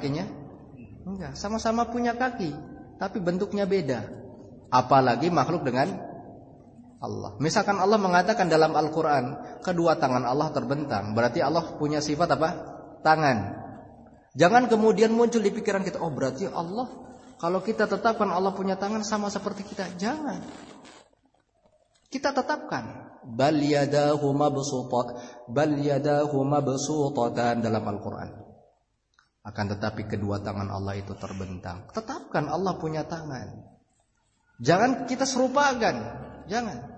kakinya? Enggak, sama-sama punya kaki, tapi bentuknya beda. Apalagi makhluk dengan Allah. Misalkan Allah mengatakan dalam Al-Quran, kedua tangan Allah terbentang, berarti Allah punya sifat apa? Tangan. Jangan kemudian muncul di pikiran kita, oh berarti Allah, kalau kita tetapkan Allah punya tangan sama seperti kita. Jangan. Kita tetapkan bal yadahu mabsutatan dalam Al-Quran. Akan tetapi kedua tangan Allah itu terbentang. Tetapkan Allah punya tangan. Jangan kita serupakan. Jangan.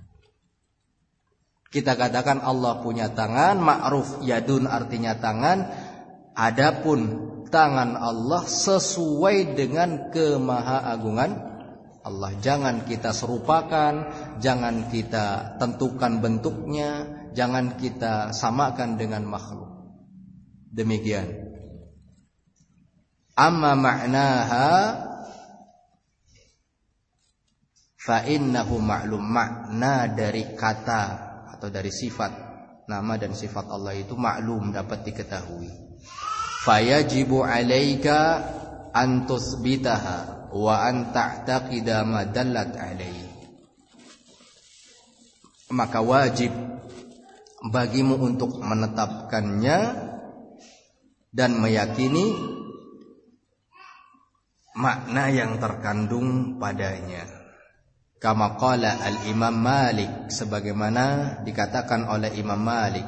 Kita katakan Allah punya tangan, ma'ruf yadun artinya tangan. Adapun tangan Allah sesuai dengan kemahaagungan Allah. Jangan kita serupakan, jangan kita tentukan bentuknya, jangan kita samakan dengan makhluk. Demikian. Amma ma'naha fa innahu ma'lum. Makna dari kata atau dari sifat nama dan sifat Allah itu maklum, dapat diketahui. Fayajibu 'alaika an tuthbitaha wa an ta'taqida ma dallat 'alaihi. Maka wajib bagimu untuk menetapkannya dan meyakini makna yang terkandung padanya. Kama qala al-Imam Malik, sebagaimana dikatakan oleh Imam Malik,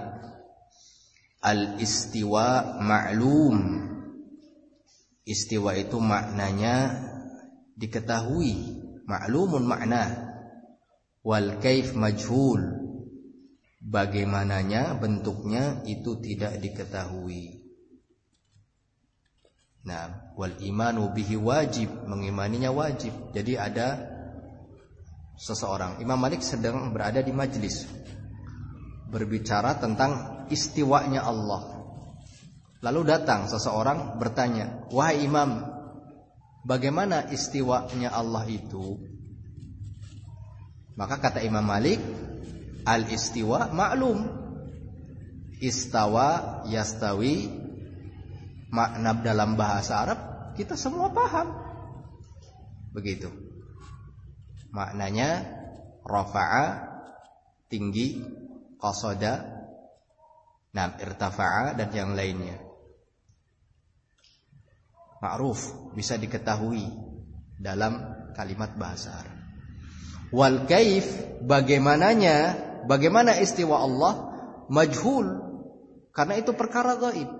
al-istiwa ma'lum. Istiwa itu maknanya diketahui, ma'lumun makna. Wal kaif majhul, bagaimananya, bentuknya itu tidak diketahui. Nah, wal imanu bihi wajib, mengimaninya wajib. Jadi ada seseorang, Imam Malik sedang berada di majlis berbicara tentang istiwanya Allah. Lalu datang seseorang bertanya, wahai Imam, bagaimana istiwanya Allah itu? Maka kata Imam Malik, al-istiwa ma'lum. Istawa, yastawi, makna dalam bahasa Arab kita semua paham. Begitu. Maknanya rafa'a, tinggi, qasada, irtafa'a dan yang lainnya. Ma'ruf, bisa diketahui dalam kalimat bahasa Arab. Wal kaif, bagaimana istiwa Allah, majhul, karena itu perkara gaib.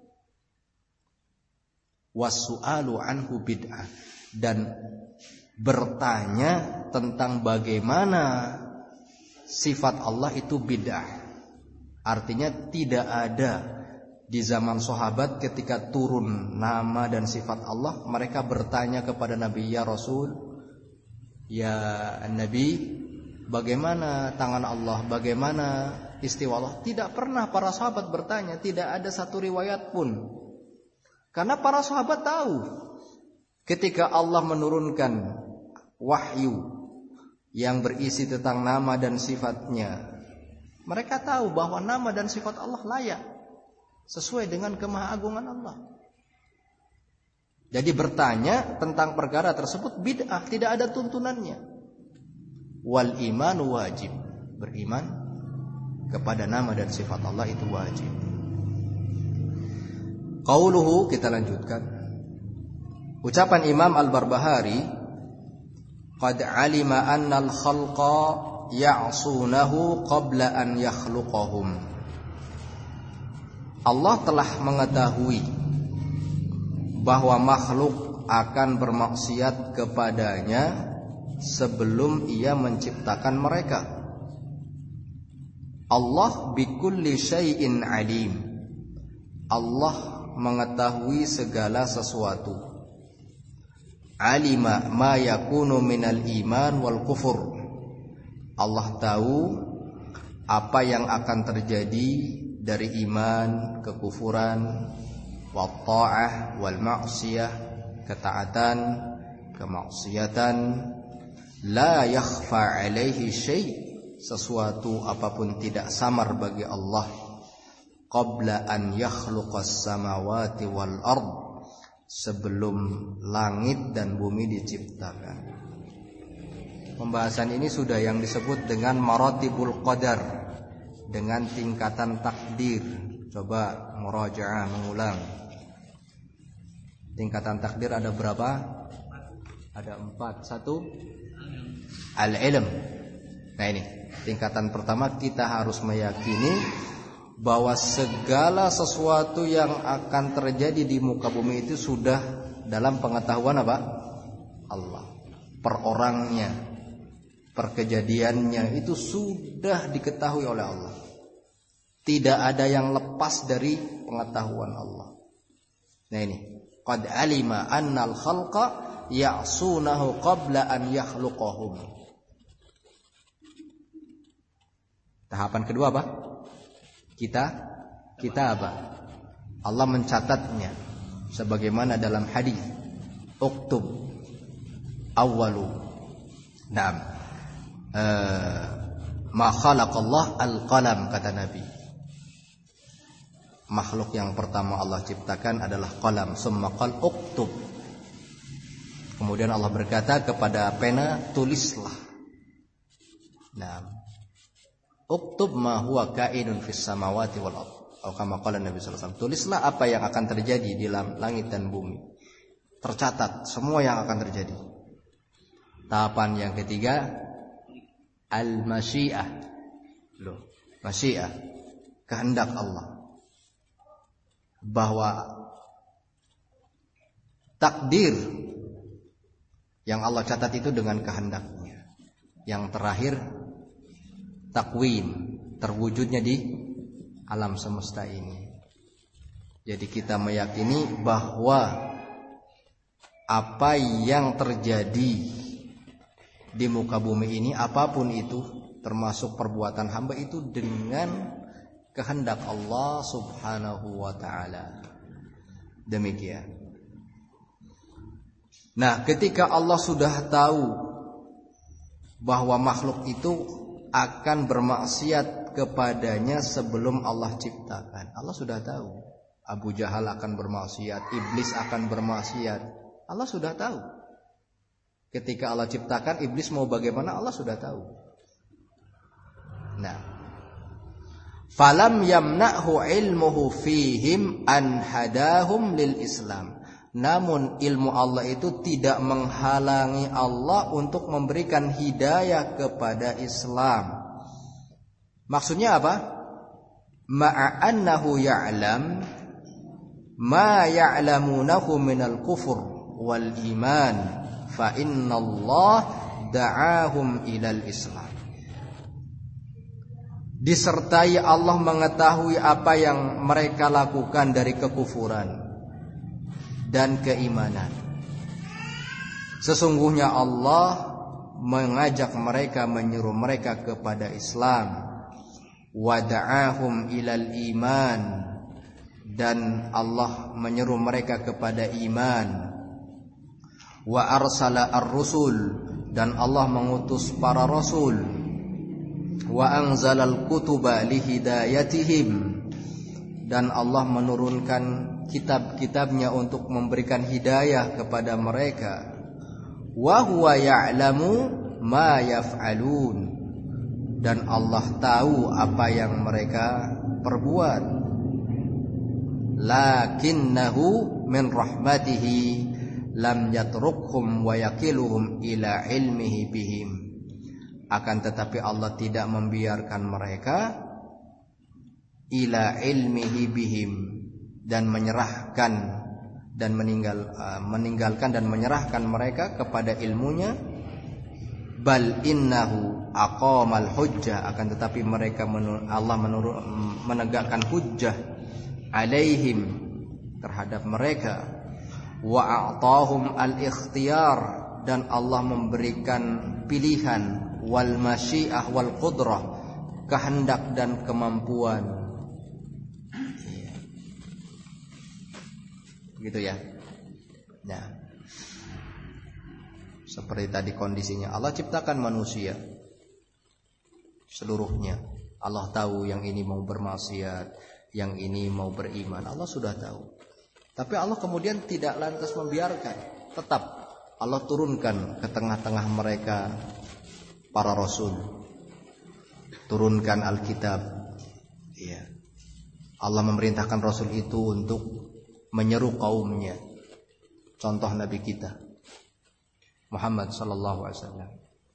Wasu'alu anhu bid'ah, dan bertanya tentang bagaimana sifat Allah itu bid'ah. Artinya tidak ada di zaman sahabat ketika turun nama dan sifat Allah, mereka bertanya kepada Nabi, ya Rasul, ya Nabi, bagaimana tangan Allah, bagaimana istiwa Allah? Tidak pernah para sahabat bertanya, tidak ada satu riwayat pun. Karena para sahabat tahu ketika Allah menurunkan wahyu yang berisi tentang nama dan sifatnya, mereka tahu bahwa nama dan sifat Allah layak sesuai dengan kemahagungan Allah. Jadi bertanya tentang perkara tersebut bid'ah, tidak ada tuntunannya. Wal imanu wajib, beriman kepada nama dan sifat Allah itu wajib. Qauluhu, kita lanjutkan. Ucapan Imam Al-Barbahari, qad alima annal khalqa ya'sunahu qabla an yakhluqahum. Allah telah mengetahui bahwa makhluk akan bermaksiat kepadanya sebelum ia menciptakan mereka. Allah bikulli syai'in alim. Allah mengetahui segala sesuatu. Alima ma yakunu minal iman wal kufur. Allah tahu apa yang akan terjadi dari iman, kekufuran, wa ta'ah wal ma'siyah, ketaatan, kemaksiatan. La yakhfa alaihi syai', sesuatu apapun tidak samar bagi Allah. Qabla an yakhluqas samawati wal ard, sebelum langit dan bumi diciptakan. Pembahasan ini sudah yang disebut dengan maratibul qadar, dengan tingkatan takdir. Coba murajaah, mengulang. Tingkatan takdir ada berapa? Ada 4. 1, al-ilm. Nah ini, tingkatan pertama, kita harus meyakini bahwa segala sesuatu yang akan terjadi di muka bumi itu sudah dalam pengetahuan apa? Allah. Per orangnya, per kejadiannya itu sudah diketahui oleh Allah. Tidak ada yang lepas dari pengetahuan Allah. Nah ini, qad alima annal khalqa ya'sunahu qabla an yakhluqahum. Tahapan kedua apa? Kita apa? Allah mencatatnya sebagaimana dalam hadis, uktub awwalu na'am ma khalaqallah al-qalam, kata Nabi. Makhluk yang pertama Allah ciptakan adalah qalam, summa qal uktub. Kemudian Allah berkata kepada pena, tulislah. Nah, uktub ma huwa kainun fis samawati wal ardh. Atau kama qala Nabi sallallahu alaihi wasallam, tulislah apa yang akan terjadi di dalam langit dan bumi. Tercatat semua yang akan terjadi. Tahapan yang ketiga, al-masyiah. Masyiah, kehendak Allah. Bahwa takdir yang Allah catat itu dengan kehendaknya. Yang terakhir, takwin, terwujudnya di alam semesta ini. Jadi kita meyakini bahwa apa yang terjadi di muka bumi ini, apapun itu, termasuk perbuatan hamba, itu dengan kehendak Allah subhanahu wa ta'ala. Demikian. Nah, ketika Allah sudah tahu bahwa makhluk itu akan bermaksiat kepadanya sebelum Allah ciptakan, Allah sudah tahu. Abu Jahal akan bermaksiat, iblis akan bermaksiat, Allah sudah tahu. Ketika Allah ciptakan, iblis mau bagaimana, Allah sudah tahu. Nah, falam yamna'hu ilmuhu fihim an hadahum lil Islam. Namun ilmu Allah itu tidak menghalangi Allah untuk memberikan hidayah kepada Islam. Maksudnya apa? Ma'annahu ya'lam ma ya'lamunahu minal kufur wal iman, fa innallah da'ahum ilal Islam. Disertai Allah mengetahui apa yang mereka lakukan dari kekufuran dan keimanan. Sesungguhnya Allah mengajak mereka, menyuruh mereka kepada Islam. Wada'ahum ilal iman, dan Allah menyeru mereka kepada iman. Wa arsala ar-rusul, dan Allah mengutus para rasul. Wa anzalal kutuba lihidayatihim, dan Allah menurunkan kitab-kitabnya untuk memberikan hidayah kepada mereka. Wa huwa ya'lamu ma yaf'alun, dan Allah tahu apa yang mereka perbuat. Lakinnahu min rahmatihi lam yatrukhum wa yakiluhum ila ilmihi bihim. Akan tetapi Allah tidak membiarkan mereka ila ilmihi bihim, dan menyerahkan dan meninggalkan dan menyerahkan mereka kepada ilmunya. Bal innahu aqamal hujjah, akan tetapi mereka Allah menegakkan hujjah alaihim, terhadap mereka. Wa a'tahum al-ikhtiyar, dan Allah memberikan pilihan, wal masyiah wal qudrah, kehendak dan kemampuan. Gitu ya. Nah, seperti tadi kondisinya, Allah ciptakan manusia seluruhnya. Allah tahu yang ini mau bermaksiat, yang ini mau beriman, Allah sudah tahu. Tapi Allah kemudian tidak lantas membiarkan. Tetap Allah turunkan ke tengah-tengah mereka para rasul. Turunkan Alkitab. Ya. Allah memerintahkan rasul itu untuk menyeru kaumnya. Contoh Nabi kita Muhammad sallallahu alaihi wasallam.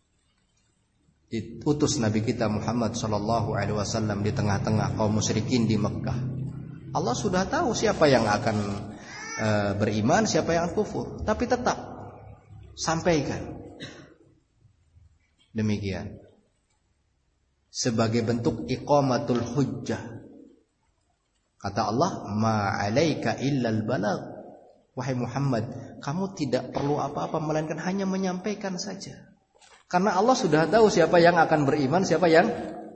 Diutus Nabi kita Muhammad sallallahu alaihi wasallam di tengah-tengah kaum musyrikin di Mekkah. Allah sudah tahu siapa yang akan beriman, siapa yang kufur, tapi tetap sampaikan. Demikian. Sebagai bentuk iqamatul hujjah. Kata Allah, "Ma 'alaika illal balagh." Wahai Muhammad, kamu tidak perlu apa-apa melainkan hanya menyampaikan saja. Karena Allah sudah tahu siapa yang akan beriman, siapa yang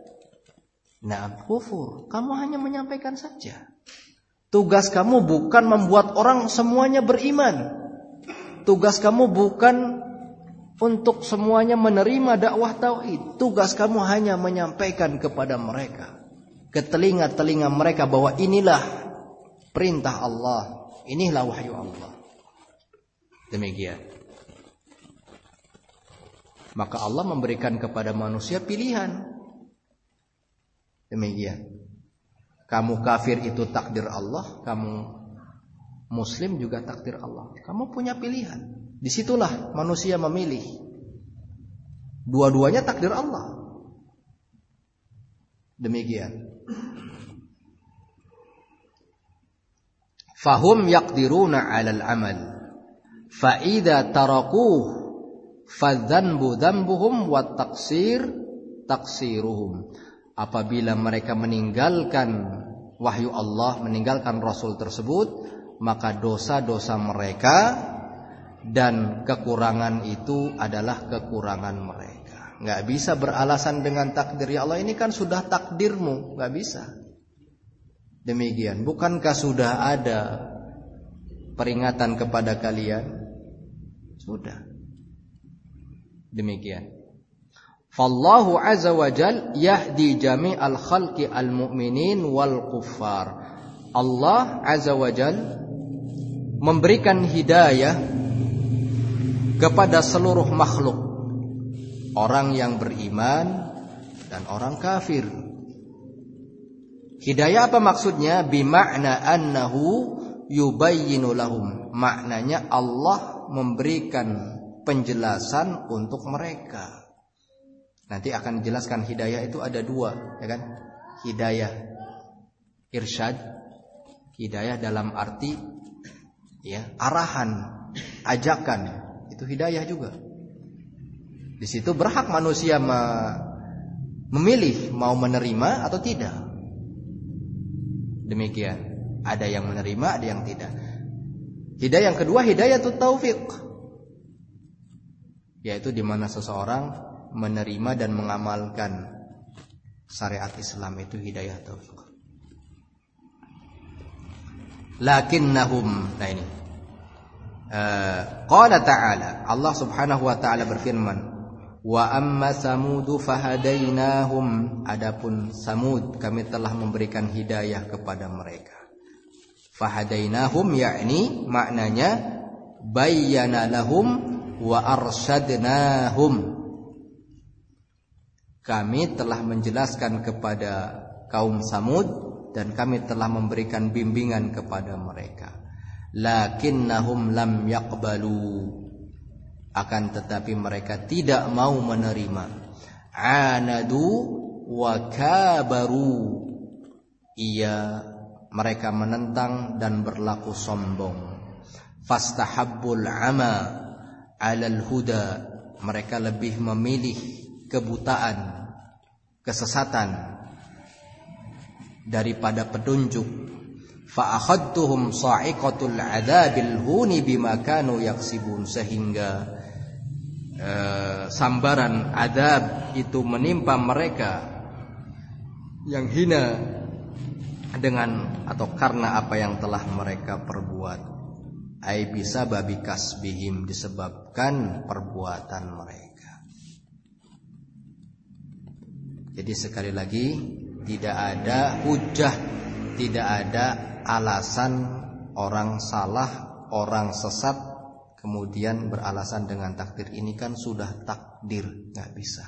kufur. Kamu hanya menyampaikan saja. Tugas kamu bukan membuat orang semuanya beriman. Tugas kamu bukan untuk semuanya menerima dakwah tauhid. Tugas kamu hanya menyampaikan kepada mereka, ke telinga-telinga mereka, bahwa inilah perintah Allah, inilah wahyu Allah. Demikian. Maka Allah memberikan kepada manusia pilihan. Demikian. Kamu kafir itu takdir Allah, kamu muslim juga takdir Allah. Kamu punya pilihan. Disitulah manusia memilih. Dua-duanya takdir Allah. Demikian. Fahum yaqdiruna 'alal amal. Fa idza tarakuh fadzanbu dzanbuhum wat taqsir taqsiruhum. Apabila mereka meninggalkan wahyu Allah, meninggalkan Rasul tersebut, maka dosa-dosa mereka dan kekurangan itu adalah kekurangan mereka. Gak bisa beralasan dengan takdir. Ya Allah, ini kan sudah takdirmu. Gak bisa. Demikian. Bukankah sudah ada peringatan kepada kalian? Sudah. Demikian. Fallahu azza wa jal yahdi jami'al khalqi al-mu'minin wal kuffar. Allah azza wa jal memberikan hidayah kepada seluruh makhluk, orang yang beriman dan orang kafir. Hidayah apa maksudnya? Bima'na annahu yubayyinu lahum. Maknanya Allah memberikan penjelasan untuk mereka. Nanti akan dijelaskan hidayah itu ada dua, ya kan? Hidayah irsyad, hidayah dalam arti ya, arahan, ajakan, itu hidayah juga. Di situ berhak manusia memilih mau menerima atau tidak. Demikian. Ada yang menerima, ada yang tidak. Hidayah yang kedua, hidayatut taufiq, yaitu di mana seseorang menerima dan mengamalkan syariat Islam, itu hidayah taufiq. Lakinnahum, nah ini qala ta'ala, Allah subhanahu wa ta'ala berfirman, wa amma samudu fahadainahum. Adapun Samud, kami telah memberikan hidayah kepada mereka. Fahadainahum, yakni maknanya bayyana lahum wa arsyadnahum. Kami telah menjelaskan kepada kaum Samud dan kami telah memberikan bimbingan kepada mereka. Lakinnahum lam yaqbalu, akan tetapi mereka tidak mau menerima. Anadu wa kabaru, iya, mereka menentang dan berlaku sombong. Fastahabbul ama 'alal huda, mereka lebih memilih kebutaan, kesesatan daripada petunjuk. Fa akhadtuhum sa'iqatul 'adzabil huni bima kanu yaksibun, sehingga sambaran adab itu menimpa mereka yang hina dengan atau karena apa yang telah mereka perbuat. Ai bisa babi kasbihim, disebabkan perbuatan mereka. Jadi sekali lagi, tidak ada hujah, tidak ada alasan orang salah, orang sesat, kemudian beralasan dengan takdir. Ini kan sudah takdir, nggak bisa.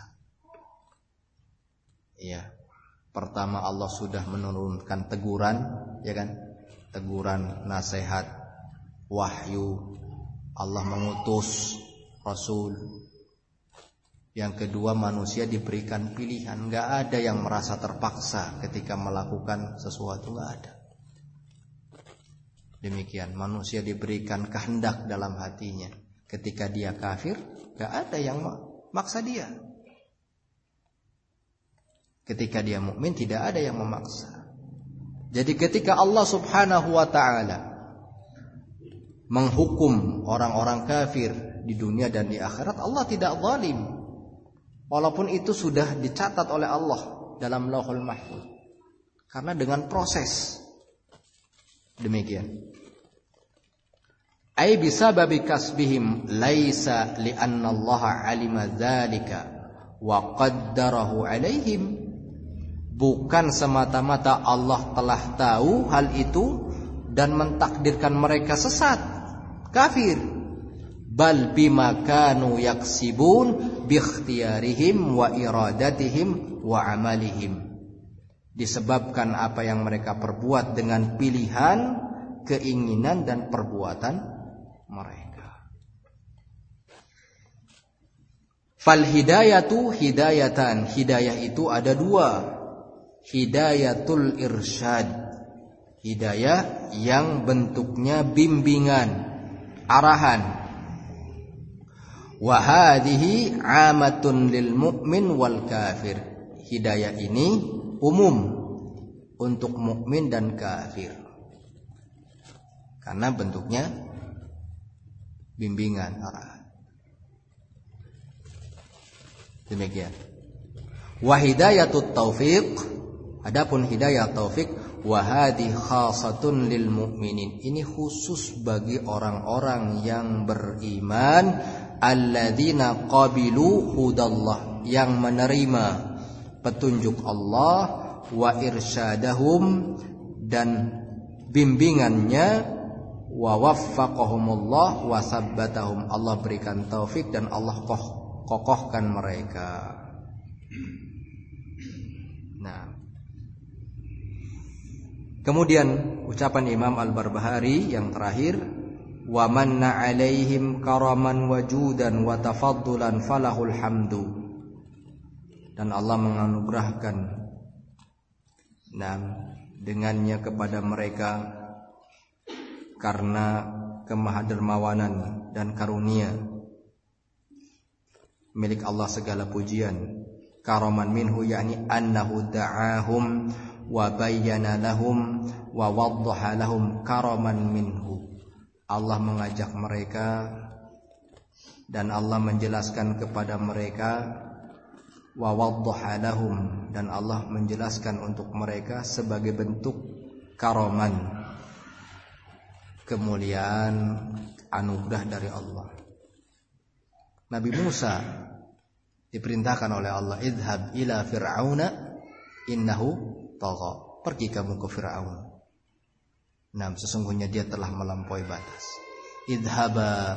Ya, pertama Allah sudah menurunkan teguran, ya kan? Teguran, nasihat, wahyu. Allah mengutus Rasul. Yang kedua, manusia diberikan pilihan. Nggak ada yang merasa terpaksa ketika melakukan sesuatu, nggak ada. Demikian, manusia diberikan kehendak dalam hatinya. Ketika dia kafir, nggak ada yang maksa dia. Ketika dia mukmin, tidak ada yang memaksa. Jadi ketika Allah Subhanahu wa ta'ala menghukum orang-orang kafir di dunia dan di akhirat, Allah tidak zalim. Walaupun itu sudah dicatat oleh Allah dalam Lauhul Mahfuz. Karena dengan proses. Demikian. Ai bisababi kasbihim laisa li'anna Allah 'alima dzalika wa qaddarahu 'alaihim. Bukan semata-mata Allah telah tahu hal itu dan mentakdirkan mereka sesat, kafir. Bal bima kanu yaksibun bi ikhtiyarihim wa iradatihim wa amalihim. Disebabkan apa yang mereka perbuat dengan pilihan, keinginan dan perbuatan mereka. Fal hidayatu hidayatan. Hidayah itu ada dua. Hidayatul irsyad, hidayah yang bentuknya bimbingan, arahan. Wa hadhihi 'amatun lil mu'min wal kafir. Hidayah ini umum untuk mukmin dan kafir. Karena bentuknya bimbingan, arahan. Demikian. Wa hidayatut taufiq. Adapun hidayah taufik, wa hadhi khasatun lil mu'minin. Ini khusus bagi orang-orang yang beriman, alladzina qabilu hudallah, yang menerima petunjuk Allah, wa irsyadahum, dan bimbingannya, wa waffaqahumullah wa sabbatahum. Allah berikan taufik dan Allah kokohkan mereka. Nah, kemudian ucapan Imam Al-Barbahari yang terakhir, wa manna 'alaihim karaman wajudan wa tafaddulan falahul hamdu. Dan Allah menganugerahkan dengannya kepada mereka karena kemahadermawanan dan karunia, milik Allah segala pujian. Karaman minhu yakni annahu da'ahum wa bayyana lahum wa waddaha lahum karaman minhu. Allah mengajak mereka dan Allah menjelaskan kepada mereka, wa waddaha lahum, dan Allah menjelaskan untuk mereka sebagai bentuk karaman, kemuliaan, anugerah dari Allah. Nabi Musa diperintahkan oleh Allah, idhab ila fir'auna innahu tagha. Pergi kamu ke Fir'aun. Sesungguhnya dia telah melampaui batas. Idhaba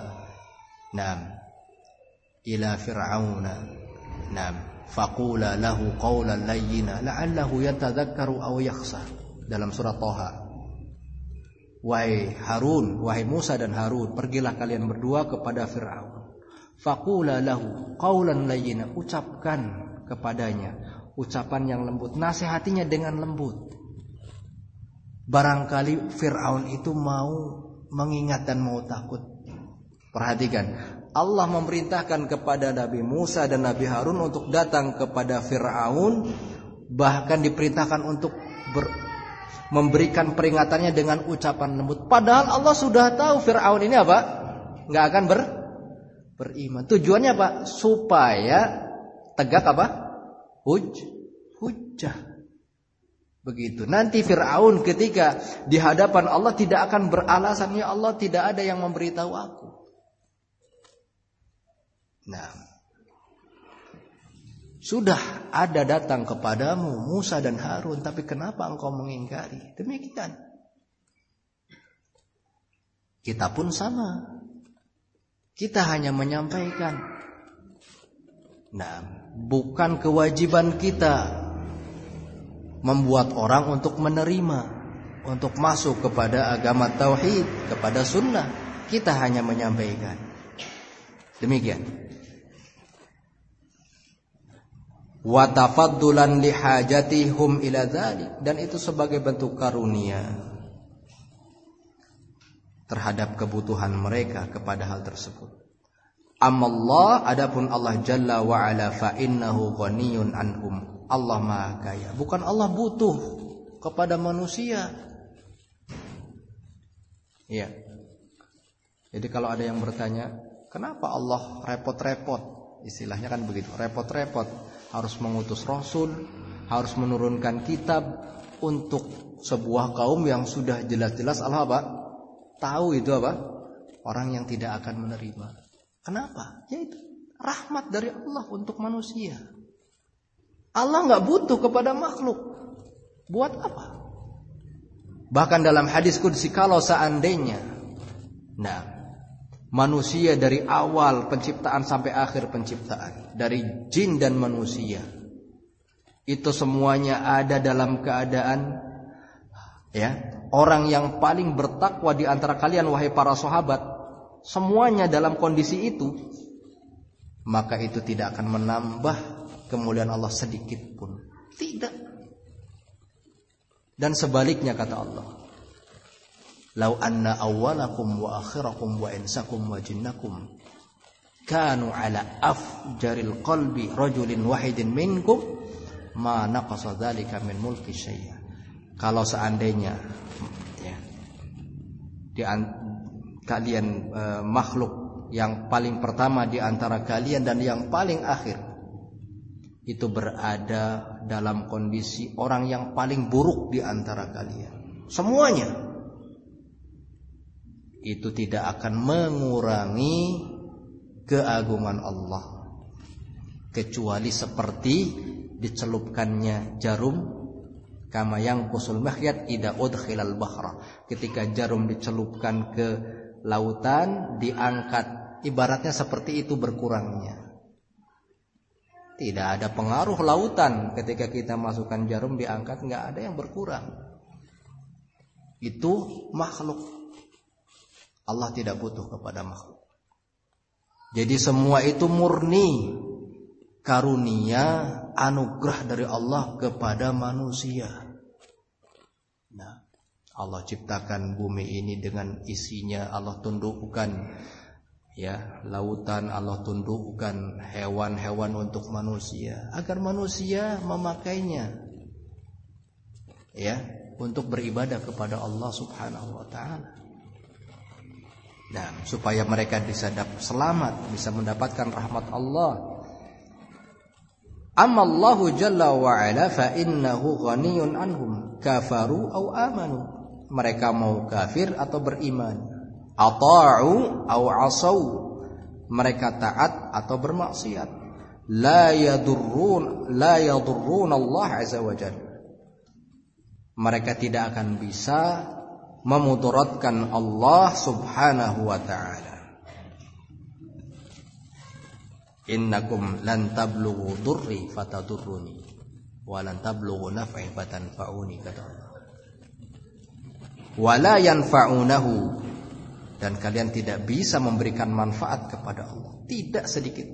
ila fir'auna faqula lahu qawlan layyina la'allahu yatadhakkaru aw yakhsha. Dalam surat Thaha. Wahai Harun, wahai Musa dan Harun, pergilah kalian berdua kepada Fir'aun. Faqula lahu qawlan layyina, ucapkan kepadanya ucapan yang lembut, nasihatinya dengan lembut. Barangkali Fir'aun itu mau mengingat dan mau takut. Perhatikan, Allah memerintahkan kepada Nabi Musa dan Nabi Harun untuk datang kepada Fir'aun, bahkan diperintahkan untuk memberikan peringatannya dengan ucapan lembut. Padahal Allah sudah tahu Fir'aun ini apa? Nggak akan beriman. Tujuannya apa? Supaya tegak apa? Hujjah. Begitu. Nanti Fir'aun ketika di hadapan Allah tidak akan beralasan, ya Allah tidak ada yang memberitahu aku. Sudah ada datang kepadamu Musa dan Harun, tapi kenapa engkau mengingkari? Demikian. Kita pun sama. Kita hanya menyampaikan. Nah, bukan kewajiban kita membuat orang untuk menerima, untuk masuk kepada agama tauhid, kepada sunnah. Kita hanya menyampaikan. Demikian. Wa tafaddulan li hajatihum ila dzalik, dan itu sebagai bentuk karunia terhadap kebutuhan mereka kepada hal tersebut. Amallah, adapun Allah Jalla wa Ala, fa innahu ghaniyun anhum. Allah Maha Kaya. Bukan Allah butuh kepada manusia. Ya. Jadi kalau ada yang bertanya, kenapa Allah repot-repot? Istilahnya kan begitu, repot-repot. Harus mengutus Rasul, harus menurunkan kitab untuk sebuah kaum yang sudah jelas-jelas Allah apa? Tahu itu apa? Orang yang tidak akan menerima. Kenapa? Yaitu rahmat dari Allah untuk manusia. Allah nggak butuh kepada makhluk. Buat apa? Bahkan dalam hadis qudsi, kalau seandainya manusia dari awal penciptaan sampai akhir penciptaan, dari jin dan manusia, itu semuanya ada dalam keadaan orang yang paling bertakwa di antara kalian, wahai para sahabat, semuanya dalam kondisi itu, maka itu tidak akan menambah kemuliaan Allah sedikit pun. Tidak. Dan sebaliknya kata Allah, lau anna awwalakum wa akhirakum wa insakum wa jinnakum kanu ala afjaril qalbi rajulin wahidin minkum ma naqasa dzalika min mulki syai'a. Kalau seandainya kalian makhluk yang paling pertama di antara kalian dan yang paling akhir itu berada dalam kondisi orang yang paling buruk di antara kalian, semuanya itu tidak akan mengurangi keagungan Allah, kecuali seperti dicelupkannya jarum, kama yang kusul makhyat ida udkhilal bahra, ketika jarum dicelupkan ke lautan, diangkat, ibaratnya seperti itu berkurangnya. Tidak ada pengaruh lautan ketika kita masukkan jarum, diangkat, nggak ada yang berkurang. Itu makhluk. Allah tidak butuh kepada makhluk. Jadi semua itu murni karunia, anugerah dari Allah kepada manusia. Nah, Allah ciptakan bumi ini dengan isinya, Allah tundukkan lautan, Allah tundukkan hewan-hewan untuk manusia, agar manusia memakainya untuk beribadah kepada Allah Subhanahu wa taala. Nah, supaya mereka bisa selamat, bisa mendapatkan rahmat Allah. Amallahu jalla wa ala fa innahu ghaniyun anhum kafaru aw amanu. Mereka mau kafir atau beriman, ata'u aw asaw, mereka taat atau bermaksiat. La yadurrun Allah azza wa jalla. Mereka tidak akan bisa memudaratkan Allah subhanahu wa ta'ala. Innakum lan tablughu durri fatadurruni wa lan tablughu naf'i fatanfa'uni, kata Allah. Wa la yanfa'unahu, dan kalian tidak bisa memberikan manfaat kepada Allah, tidak sedikit.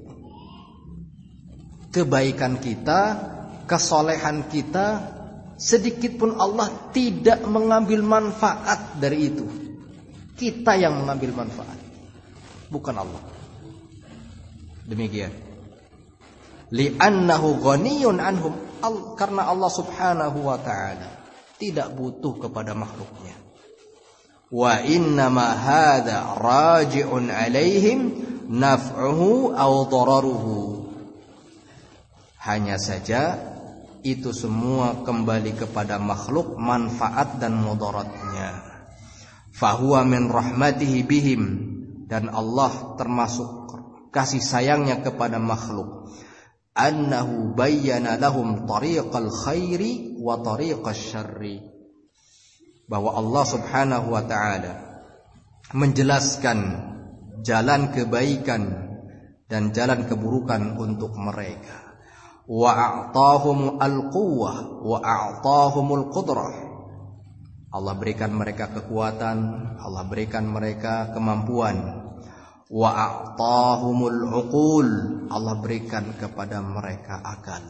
Kebaikan kita, kesolehan kita, sedikit pun Allah tidak mengambil manfaat dari itu. Kita yang mengambil manfaat, bukan Allah. Demikian. Li'annahu ghaniyun anhum, karena Allah subhanahu wa ta'ala tidak butuh kepada makhluknya. Wa innama hadha raji'un alaihim naf'uhu aw dararuhu. Hanya saja itu semua kembali kepada makhluk, manfaat dan mudaratnya. Fahuwa min rahmatihi bihim, dan Allah termasuk kasih sayangnya kepada makhluk, annahu bayyana lahum tariqal khairi wa tariqash syarri, bahwa Allah subhanahu wa ta'ala menjelaskan jalan kebaikan dan jalan keburukan untuk mereka. Wa a'tahum al-quwwah wa a'tahumul qudrah. Allah berikan mereka kekuatan, Allah berikan mereka kemampuan. Wa a'tahumul uqul, Allah berikan kepada mereka akal.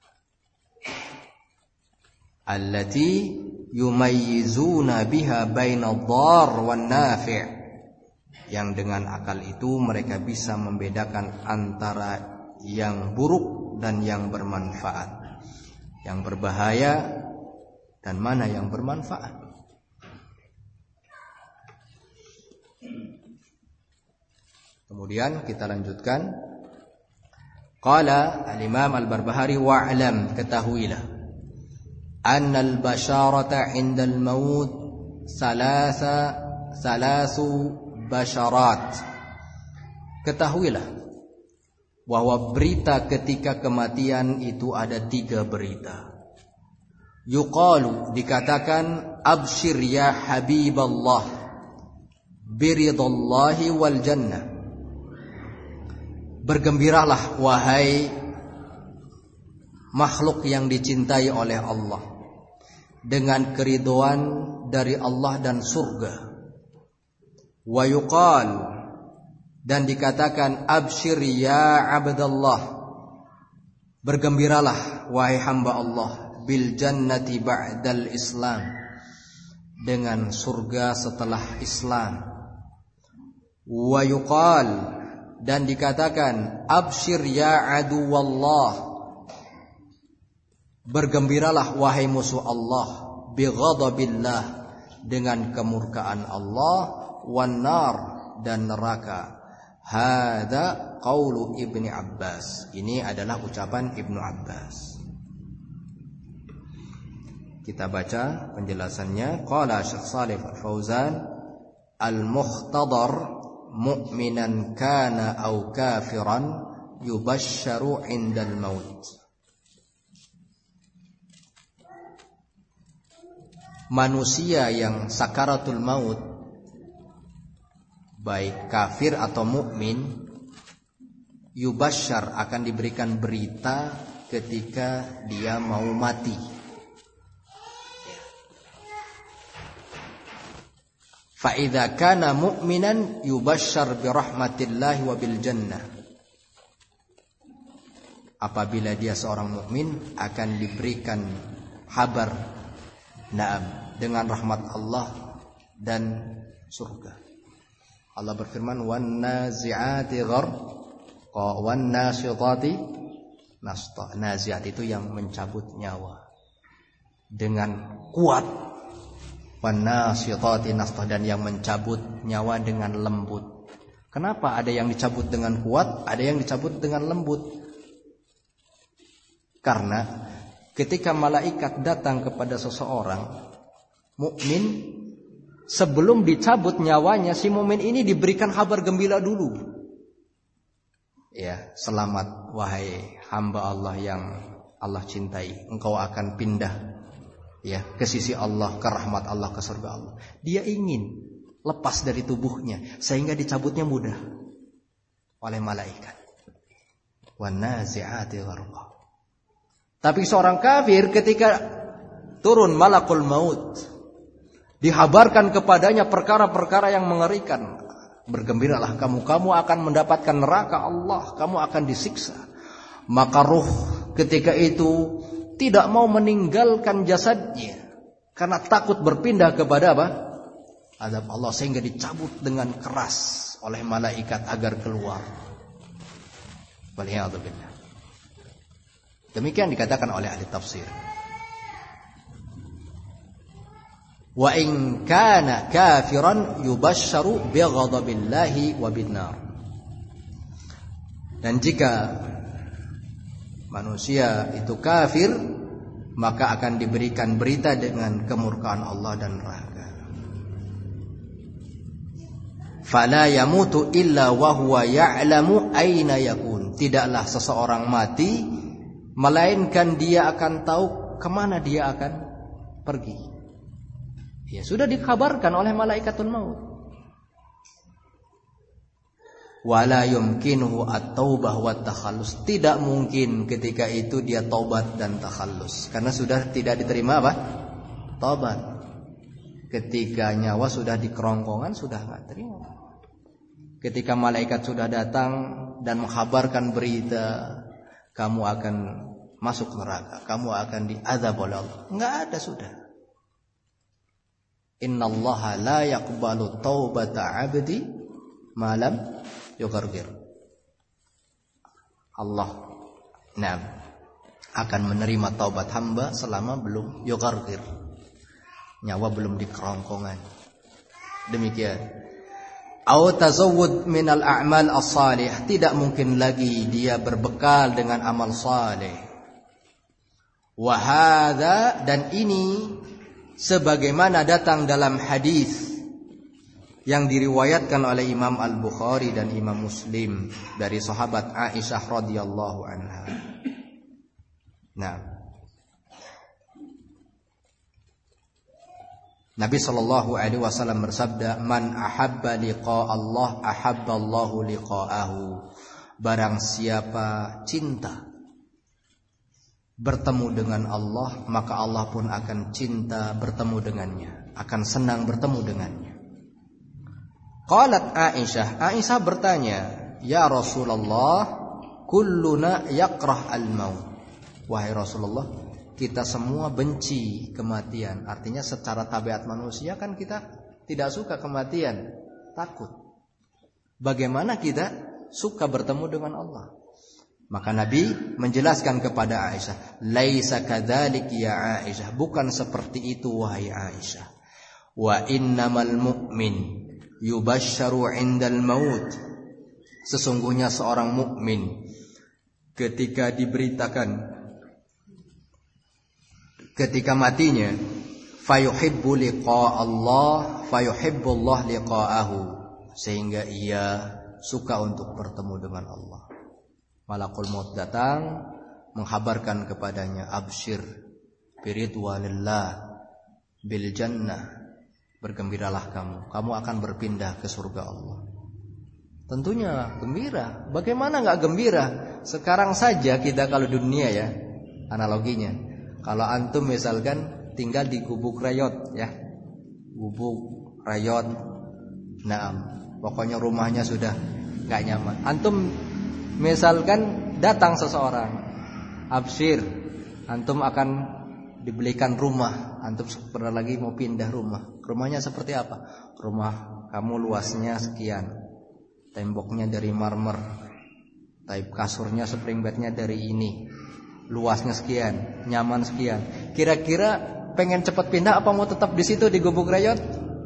Allati yumayyizuna biha bainad dar wan nafi', yang dengan akal itu mereka bisa membedakan antara yang buruk dan yang bermanfaat, yang berbahaya dan mana yang bermanfaat. Kemudian kita lanjutkan. Qala al-Imam al-Barbahari wa'lam, ketahuilah, annal basharata 'inda al-maut salasu basharat. Ketahuilah bahwa berita ketika kematian itu ada 3 berita. Yuqalu, dikatakan, abshir ya habiballah biridallahi wal jannah. Bergembiralah wahai makhluk yang dicintai oleh Allah dengan keridhaan dari Allah dan surga. Wa yuqal, dan dikatakan, abshir ya abdallah, bergembiralah wahai hamba Allah, bil jannati ba'dal islam, dengan surga setelah Islam. Wa yuqal, dan dikatakan, abshir ya aduwallah, bergembiralah wahai musuh Allah, bi ghadabillah, dengan kemurkaan Allah, wan nar, dan neraka. Hada qaulu Ibni Abbas, ini adalah ucapan Ibnu Abbas. Kita baca penjelasannya. Qala Syekh Shalih Al-Fauzan, al-mukhtadar mu'minan kana au kafiran yubashsharu 'indal maut. Manusia yang sakaratul maut, baik kafir atau mukmin, yubashshar, akan diberikan berita ketika dia mau mati. Fa idza kana mu'minan yubashshar bi rahmatillahi wa bil jannah. Apabila dia seorang mukmin, akan diberikan kabar, na'am, dengan rahmat Allah dan surga. Allah berfirman, wan nazi'ati gharqa wan nasyitati nashta. Nazi'at itu yang mencabut nyawa dengan kuat. Wan nasyitati nashta, dan yang mencabut nyawa dengan lembut. Kenapa ada yang dicabut dengan kuat, ada yang dicabut dengan lembut? Karena ketika malaikat datang kepada seseorang mukmin, sebelum dicabut nyawanya, si mukmin ini diberikan kabar gembira dulu. Ya, selamat wahai hamba Allah yang Allah cintai, engkau akan pindah, ya, ke sisi Allah, ke rahmat Allah, ke surga Allah. Dia ingin lepas dari tubuhnya, sehingga dicabutnya mudah oleh malaikat. Wan nazi'ati gharqa. Tapi seorang kafir ketika turun malakul maut, dihabarkan kepadanya perkara-perkara yang mengerikan. Bergembiralah kamu akan mendapatkan neraka Allah, kamu akan disiksa. Maka ruh ketika itu tidak mau meninggalkan jasadnya karena takut berpindah kepada apa? Azab Allah, sehingga dicabut dengan keras oleh malaikat agar keluar. Waliyadzubillah. Demikian dikatakan oleh ahli tafsir. Wa in kana kafiran yubashsharu bi ghadabillahi wa binnar. Dan jika manusia itu kafir, maka akan diberikan berita dengan kemurkaan Allah dan neraka. Fala yamutu illa wa huwa ya'lamu aina yakun. Tidaklah seseorang mati melainkan dia akan tahu kemana dia akan pergi. Ya, sudah dikabarkan oleh malaikatul maut. Wala yumkinuhu at-taubah wa takhallus. Tidak mungkin ketika itu dia taubat dan takhallus, karena sudah tidak diterima apa? Taubat. Ketika nyawa sudah di kerongkongan sudah enggak terima. Ketika malaikat sudah datang dan menghabarkan berita kamu akan masuk neraka, kamu akan diazab oleh Allah, enggak ada sudah. Innallaha la yaqbalu taubata 'abdi ma lam yughargir. Allah akan menerima taubat hamba selama belum yughargir, nyawa belum di kerongkongan. Demikian. Au tazawwud minal a'mal as-salih, tidak mungkin lagi dia berbekal dengan amal saleh. Wa hadza, dan ini sebagaimana datang dalam hadis yang diriwayatkan oleh Imam Al-Bukhari dan Imam Muslim dari sahabat Aisyah radhiyallahu anha. Nabi sallallahu alaihi wasallam bersabda, "Man ahabba liqa Allah, ahabba Allahu liqa'ahu." Barang siapa cinta bertemu dengan Allah, maka Allah pun akan cinta bertemu dengannya, akan senang bertemu dengannya. Qalat Aisyah bertanya, "Ya Rasulullah, kulluna yakrah al-maut." Wahai Rasulullah, kita semua benci kematian. Artinya secara tabiat manusia kan kita tidak suka kematian, takut. Bagaimana kita suka bertemu dengan Allah? Maka Nabi menjelaskan kepada Aisyah, "Laisa kadzalik ya Aisyah." Bukan seperti itu wahai Aisyah. "Wa innamal mu'min yubashsharu 'indal maut." Sesungguhnya seorang mukmin ketika diberitakan ketika matinya, fayuhibbu liqa Allah, fayuhibbullah liqa'ahu, sehingga ia suka untuk bertemu dengan Allah. Malakul maut datang menghabarkan kepadanya, "Absyir biridwanillah bil jannah." Bergembiralah kamu akan berpindah ke surga Allah. Tentunya gembira. Bagaimana enggak gembira? Sekarang saja kita kalau dunia ya, analoginya. Kalau antum misalkan tinggal di gubuk rayot ya. Gubuk rayot. Pokoknya rumahnya sudah enggak nyaman. Antum misalkan datang seseorang, "Absyir, antum akan dibelikan rumah." Antum sebentar lagi mau pindah rumah. Rumahnya seperti apa? Rumah kamu luasnya sekian, temboknya dari marmer, type kasurnya, spring bednya dari ini, luasnya sekian, nyaman sekian. Kira-kira pengen cepat pindah apa mau tetap di situ di gubuk rayot?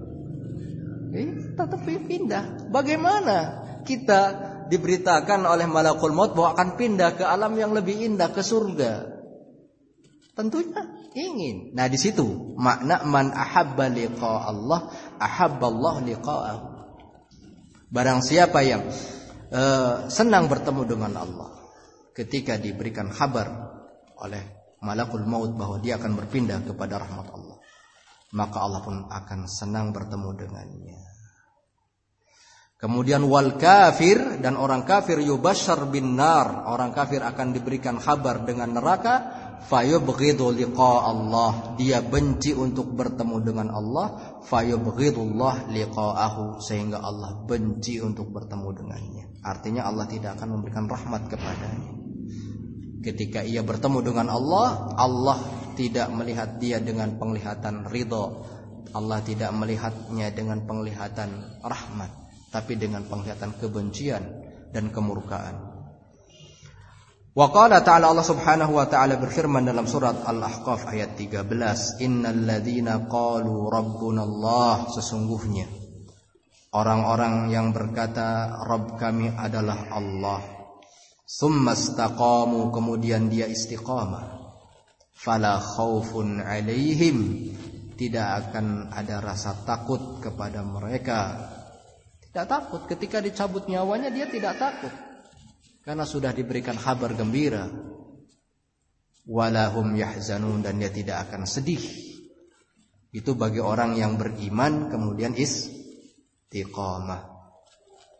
Tetap pindah. Bagaimana kita diberitakan oleh malakul maut bahwa akan pindah ke alam yang lebih indah, ke surga? Tentunya ingin. Nah, di situ makna man ahabba liqa Allah, ahabba Allah liqa'ahu. Barang siapa yang senang bertemu dengan Allah, ketika diberikan kabar oleh malakul maut bahwa dia akan berpindah kepada rahmat Allah, maka Allah pun akan senang bertemu dengannya. Kemudian wal kafir, dan orang kafir yubasyar bin nar, orang kafir akan diberikan kabar dengan neraka. Fayubghidu liqa Allah, dia benci untuk bertemu dengan Allah. Fayubghidullah liqa'ahu, sehingga Allah benci untuk bertemu dengannya. Artinya Allah tidak akan memberikan rahmat kepadanya. Ketika ia bertemu dengan Allah, Allah tidak melihat dia dengan penglihatan ridho. Allah tidak melihatnya dengan penglihatan rahmat, tapi dengan penglihatan kebencian dan kemurkaan. Wa qala ta'ala, Allah subhanahu wa ta'ala berfirman dalam surat Al-Ahqaf ayat 13, "Innal ladzina qalu rabbunallah," sesungguhnya orang-orang yang berkata Rabb kami adalah Allah, "Tsumma istaqamu," kemudian dia istiqamah, "fala khaufun 'alaihim," tidak akan ada rasa takut kepada mereka. Tidak takut ketika dicabut nyawanya, dia tidak takut karena sudah diberikan kabar gembira. Walahum yahzanun, dan dia tidak akan sedih. Itu bagi orang yang beriman kemudian istiqamah.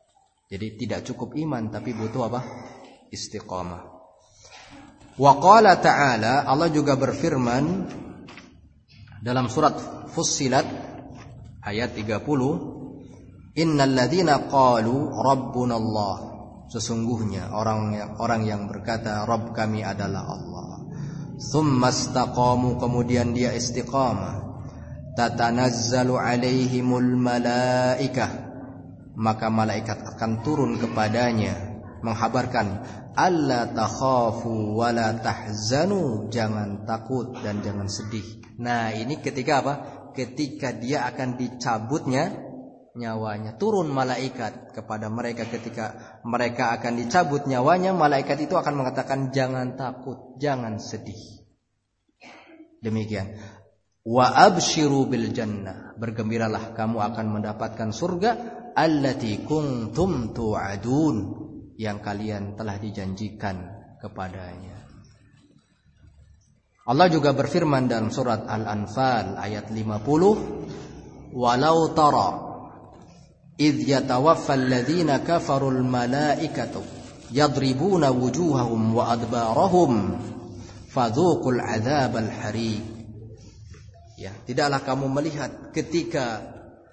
Jadi tidak cukup iman tapi butuh apa? Istiqamah. Wa qala ta'ala, Allah juga berfirman dalam surat Fussilat ayat 30, innal ladzina qalu rabbuna Allah, sesungguhnya orang yang berkata Rabb kami adalah Allah, tsumma istaqamu, kemudian dia istiqamah, tatanazzalu alaihimul malaikah, maka malaikat akan turun kepadanya menghabarkan alla takhafu wa la tahzanu, jangan takut dan jangan sedih. Nah, ini ketika apa? Ketika dia akan dicabutnya nyawanya, turun malaikat kepada mereka. Ketika mereka akan dicabut nyawanya, malaikat itu akan mengatakan jangan takut, jangan sedih. Demikian. Wa abshiru bil jannah, bergembiralah kamu akan mendapatkan surga allati kuntum tu'adun, yang kalian telah dijanjikan kepadanya. Allah juga berfirman dalam surat Al-Anfal ayat 50, walau tara idh yatawaffal ladzina kafarul malaikatu yadribuna wujuhahum wa adbarahum fadzuqul adzabal hariq. Ya, tidaklah kamu melihat ketika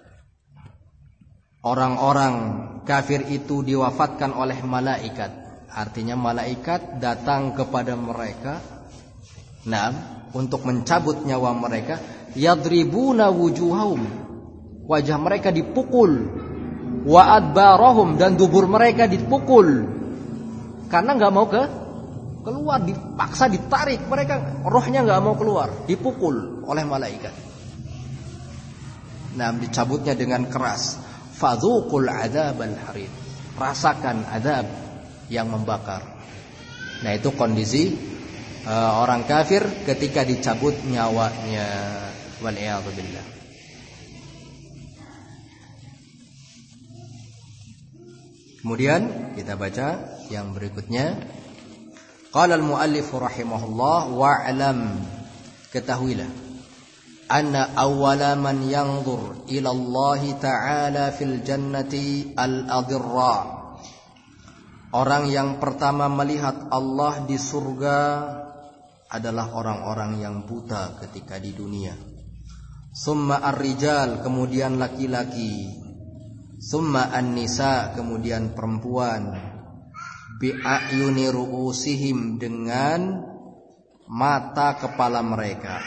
orang-orang kafir itu diwafatkan oleh malaikat. Artinya malaikat datang kepada mereka, untuk mencabut nyawa mereka. Yadribuna wujuhahum, wajah mereka dipukul, wa adbarahum, dan dubur mereka dipukul, karena nggak mau keluar, dipaksa ditarik, mereka rohnya nggak mau keluar, dipukul oleh malaikat. Dicabutnya dengan keras. Fadzuqul adzabal hariq, rasakan azab yang membakar. Nah, itu kondisi orang kafir ketika dicabut nyawanya, wal'iyadzu billah. Kemudian kita baca yang berikutnya. Qala al-muallif rahimahullah, wa'lam, ketahuilah, anna awwala man yanzur ila Allah ta'ala fil jannati al-adirra, orang yang pertama melihat Allah di surga adalah orang-orang yang buta ketika di dunia. Summa ar-rijal, kemudian laki-laki. Summa an-nisa, kemudian perempuan. Bi'ayuni ru'usihim, dengan mata kepala mereka.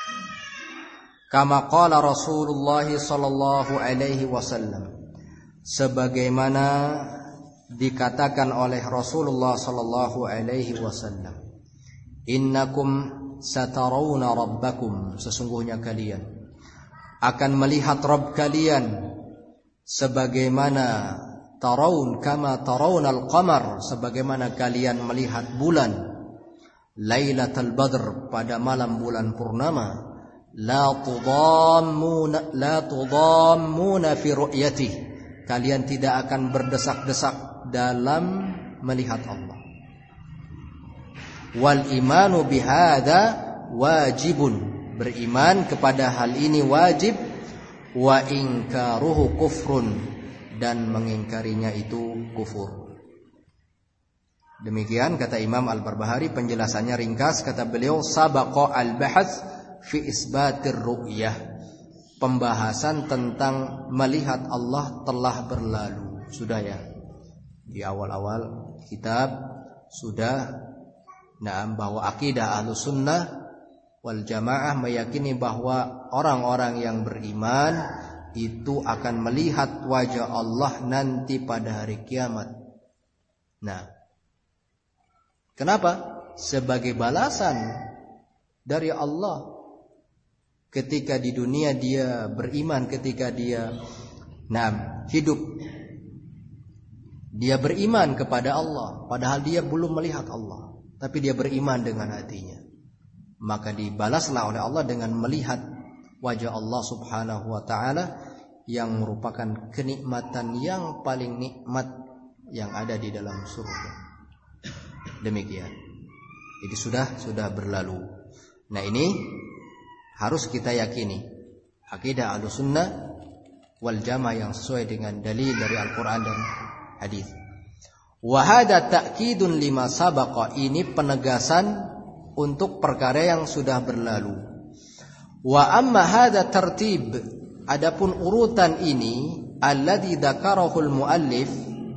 Kama qala Rasulullah sallallahu alaihi wasallam, sebagaimana dikatakan oleh Rasulullah sallallahu alaihi wasallam, innakum satarawna rabbakum, sesungguhnya kalian akan melihat Rabb kalian sebagaimana tarawun kama tarawnal qamar, sebagaimana kalian melihat bulan Lailatul Badr, pada malam bulan purnama. La tudammuna fi ru'yatih, kalian tidak akan berdesak-desak dalam melihat Allah. Wal imanu bihadza wajibun, beriman kepada hal ini wajib. Wa inkaruhu kufrun, dan mengingkarinya itu kufur. Demikian kata Imam Al-Barbahari, penjelasannya ringkas. Kata beliau, sabaqa al-bahats fi isbatir ru'yah, pembahasan tentang melihat Allah telah berlalu. Sudah ya, di awal-awal kitab sudah bahwa akidah Ahlus Sunnah wal Jamaah meyakini bahwa orang-orang yang beriman itu akan melihat wajah Allah nanti pada hari kiamat. Kenapa? Sebagai balasan dari Allah. Ketika di dunia dia beriman, ketika dia hidup, dia beriman kepada Allah, padahal dia belum melihat Allah, tapi dia beriman dengan hatinya. Maka dibalaslah oleh Allah dengan melihat wajah Allah subhanahu wa ta'ala, yang merupakan kenikmatan yang paling nikmat yang ada di dalam surga. Demikian. Jadi sudah berlalu. Nah, ini harus kita yakini akidah Ahlus Sunnah wal Jamaah yang sesuai dengan dalil dari Al-Quran dan hadis. Wa hadza ta'kidun lima sabaqa, ini penegasan untuk perkara yang sudah berlalu. Wa amma hadza tartib, adapun urutan ini alladzi dzakarahul muallif,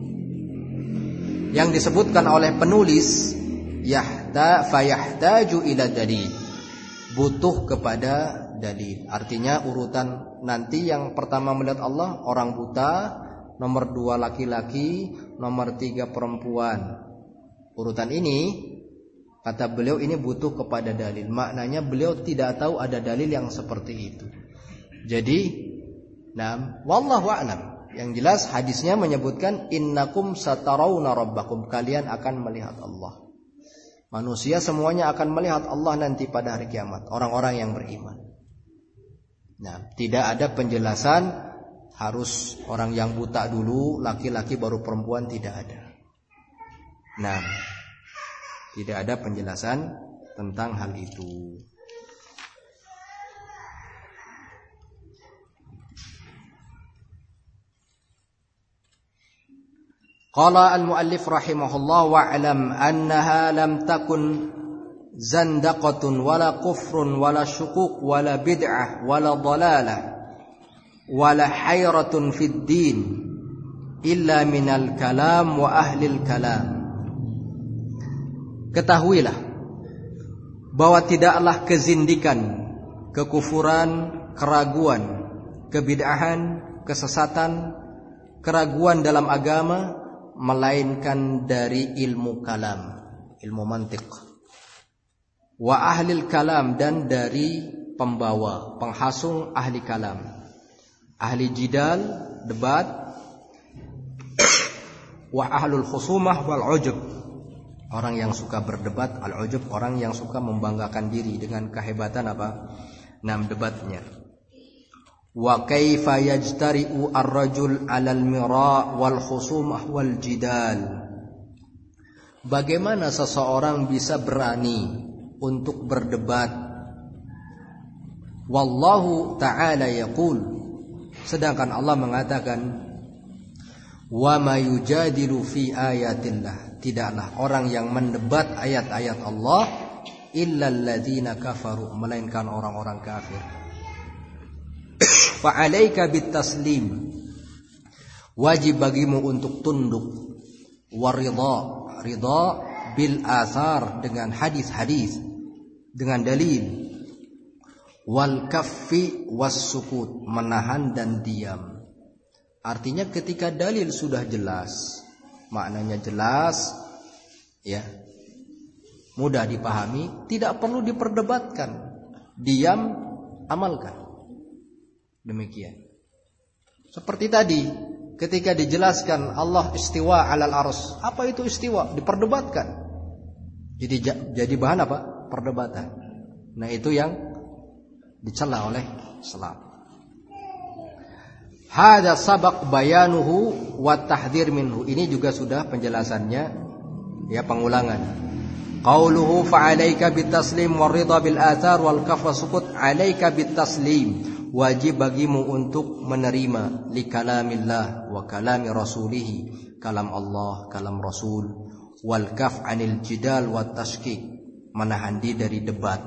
yang disebutkan oleh penulis, fayahtaju ila dalil, butuh kepada dalil. Artinya urutan nanti yang pertama melihat Allah orang buta, nomor 2 laki-laki, nomor 3 perempuan. Urutan ini kata beliau ini butuh kepada dalil. Maknanya beliau tidak tahu ada dalil yang seperti itu. Jadi, wallahu a'lam. Yang jelas hadisnya menyebutkan innakum satarawna rabbakum, kalian akan melihat Allah. Manusia semuanya akan melihat Allah nanti pada hari kiamat, orang-orang yang beriman. Tidak ada penjelasan harus orang yang buta dulu, laki-laki baru perempuan, tidak ada. Tidak ada penjelasan tentang hal itu. Qala al-muallif rahimahullah wa'lam annaha lam takun zandaqatun wala kufrun wala syukuk wala bid'ah wala dalalah wala hayratun fid din illa minal kalam wa ahlil kalam. Ketahuilah bahwa tidaklah kezindikan, kekufuran, keraguan, kebid'ahan, kesesatan, keraguan dalam agama melainkan dari ilmu kalam, ilmu mantiq, wa ahlil kalam, dan dari pembawa, penghasung ahli kalam, ahli jidal, debat, wa ahlul khusumah wal ujub, orang yang suka berdebat, al ujub, orang yang suka membanggakan diri dengan kehebatan debatnya. Wa kaifa yajtari'u ar-rajul 'alal mira' wal khusumah wal jidal. Bagaimana seseorang bisa berani untuk berdebat? Wallahu ta'ala yaqul, sedangkan Allah mengatakan wa ma yujadilu fi ayatillah, tidaklah orang yang mendebat ayat-ayat Allah illal ladzina kafaru, melainkan orang-orang kafir. Fa'alaika bitaslim, wajib bagimu untuk tunduk, ridha bil athar, dengan hadis-hadis, dengan dalil, wal kaffi was sukut, menahan dan diam. Artinya ketika dalil sudah jelas, maknanya jelas, mudah dipahami, tidak perlu diperdebatkan, diam, amalkan. Demikian. Seperti tadi ketika dijelaskan Allah istiwa 'alal arsy. Apa itu istiwa? Diperdebatkan. Jadi bahan apa? Perdebatan. Nah, itu yang dicela oleh salaf. Hadza sabaq bayanuhu wa tahdhir minhu. Ini juga sudah penjelasannya, pengulangan. Qauluhu fa'alaika bitaslim waridha bil athar wal kaf sukut, 'alaika bitaslim, wajib bagimu untuk menerima li kalamillah wa kalami rasulihi, kalam Allah, kalam Rasul, wal kaf 'anil jidal wat tashkik, menahan diri dari debat.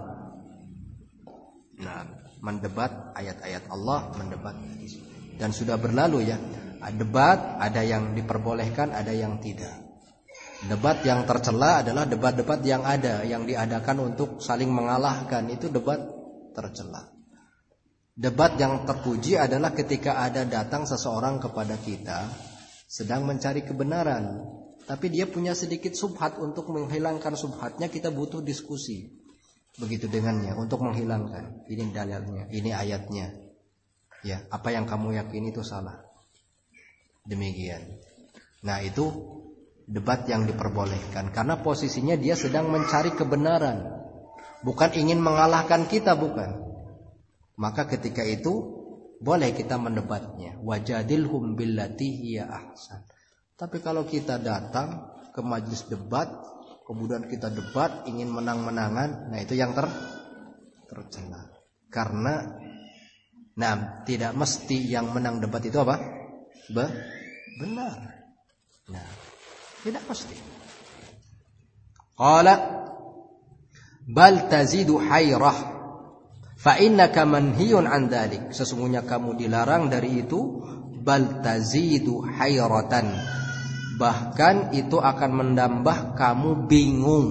Mendebat ayat-ayat Allah, mendebat. Dan sudah berlalu debat ada yang diperbolehkan, ada yang tidak. Debat yang tercela adalah debat-debat yang diadakan untuk saling mengalahkan, itu debat tercela. Debat yang terpuji adalah ketika ada datang seseorang kepada kita sedang mencari kebenaran, tapi dia punya sedikit subhat. Untuk menghilangkan subhatnya kita butuh diskusi. Begitu dengannya untuk menghilangkan. Ini dalilnya, ini ayatnya. Apa yang kamu yakini itu salah. Demikian. Nah, itu debat yang diperbolehkan karena posisinya dia sedang mencari kebenaran, bukan ingin mengalahkan kita, bukan. Maka ketika itu boleh kita mendebatnya. Wajadilhum billati hiya ahsan. Tapi kalau kita datang ke majelis debat, kemudian kita debat ingin menang-menangan, nah itu yang tercela. Karena tidak mesti yang menang debat itu apa? Benar. Nah, tidak mesti. Qala bal tazidu hayrah fa innaka manhiyun an dzalik. Sesungguhnya kamu dilarang dari itu. Bal tazidu hayratan, bahkan itu akan menambah kamu bingung.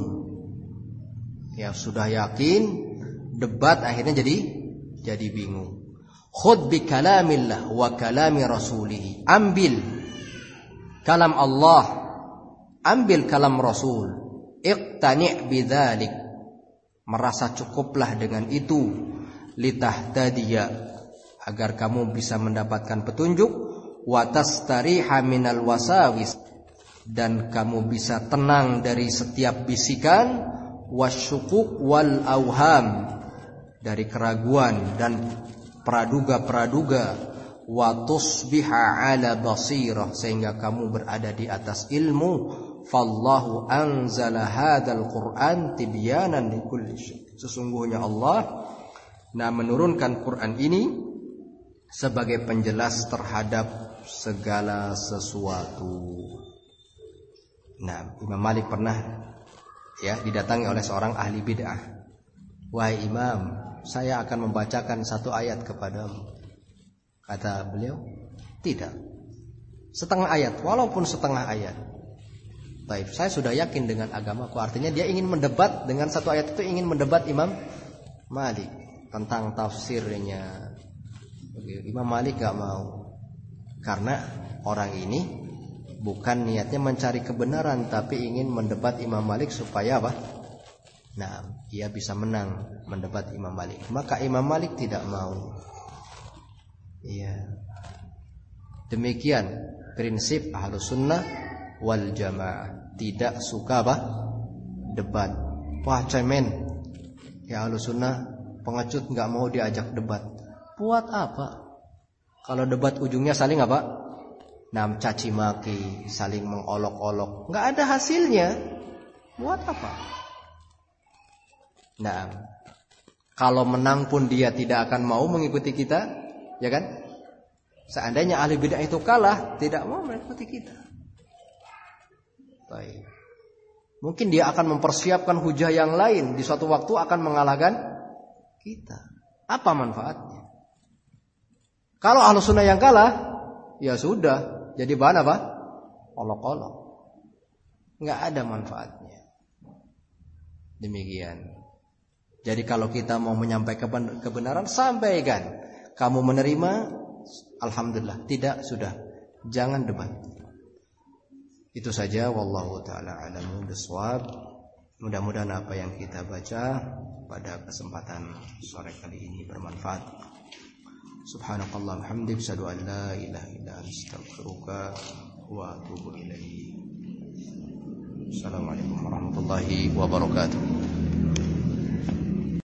Ya sudah yakin debat akhirnya jadi bingung. Khudh bi kalamillah wa kalami rasulih. Ambil kalam Allah, ambil kalam Rasul. Iqtani' bidzalik, merasa cukuplah dengan itu. Litahtadiya, agar kamu bisa mendapatkan petunjuk. Wa tastariha minal wasawis, dan kamu bisa tenang dari setiap bisikan. Wasyukuk wal auham, dari keraguan dan praduga-praduga. Wa tusbiha ala basirah, sehingga kamu berada di atas ilmu. Fallahu anzala hadzal Qur'an tibyanan likulli syai'. Sesungguhnya Allah menurunkan Quran ini sebagai penjelas terhadap segala sesuatu. Nah, Imam Malik pernah didatangi oleh seorang ahli bid'ah. Wahai Imam, saya akan membacakan satu ayat kepadamu. Kata beliau, tidak. Setengah ayat, walaupun setengah ayat. Baik, saya sudah yakin dengan agamaku. Artinya dia ingin mendebat dengan satu ayat itu, ingin mendebat Imam Malik tentang tafsirnya. Imam Malik gak mau, karena orang ini bukan niatnya mencari kebenaran, tapi ingin mendebat Imam Malik supaya apa? Nah, ia bisa menang mendebat Imam Malik. Maka Imam Malik tidak mau. Iya. Demikian prinsip Ahlus Sunnah wal Jamaah, tidak suka apa? Debat. Wah, cemen. Ya Ahlus Sunnah pengecut, gak mau diajak debat. Buat apa? Kalau debat ujungnya saling apa? Caci maki, saling mengolok-olok, nggak ada hasilnya. Buat apa? Nah, kalau menang pun dia tidak akan mau mengikuti kita, ya kan? Seandainya ahli bid'ah itu kalah, tidak mau mengikuti kita. Baik. Mungkin dia akan mempersiapkan hujah yang lain, di suatu waktu akan mengalahkan kita. Apa manfaatnya? Kalau Ahlus Sunnah yang kalah, ya sudah, jadi bahan apa? Olok-olok. Nggak ada manfaatnya. Demikian. Jadi kalau kita mau menyampaikan kebenaran, sampaikan. Kamu menerima, alhamdulillah. Tidak, sudah. Jangan debat. Itu saja. Wallahu ta'ala a'lamu bishawab. Mudah-mudahan apa yang kita baca pada kesempatan sore kali ini bermanfaat. Subhanakallah hamdik, asyhadu an la ilaha illa anta, astaghfiruka wa atubu ilaik. Assalamualaikum warahmatullahi wabarakatuh.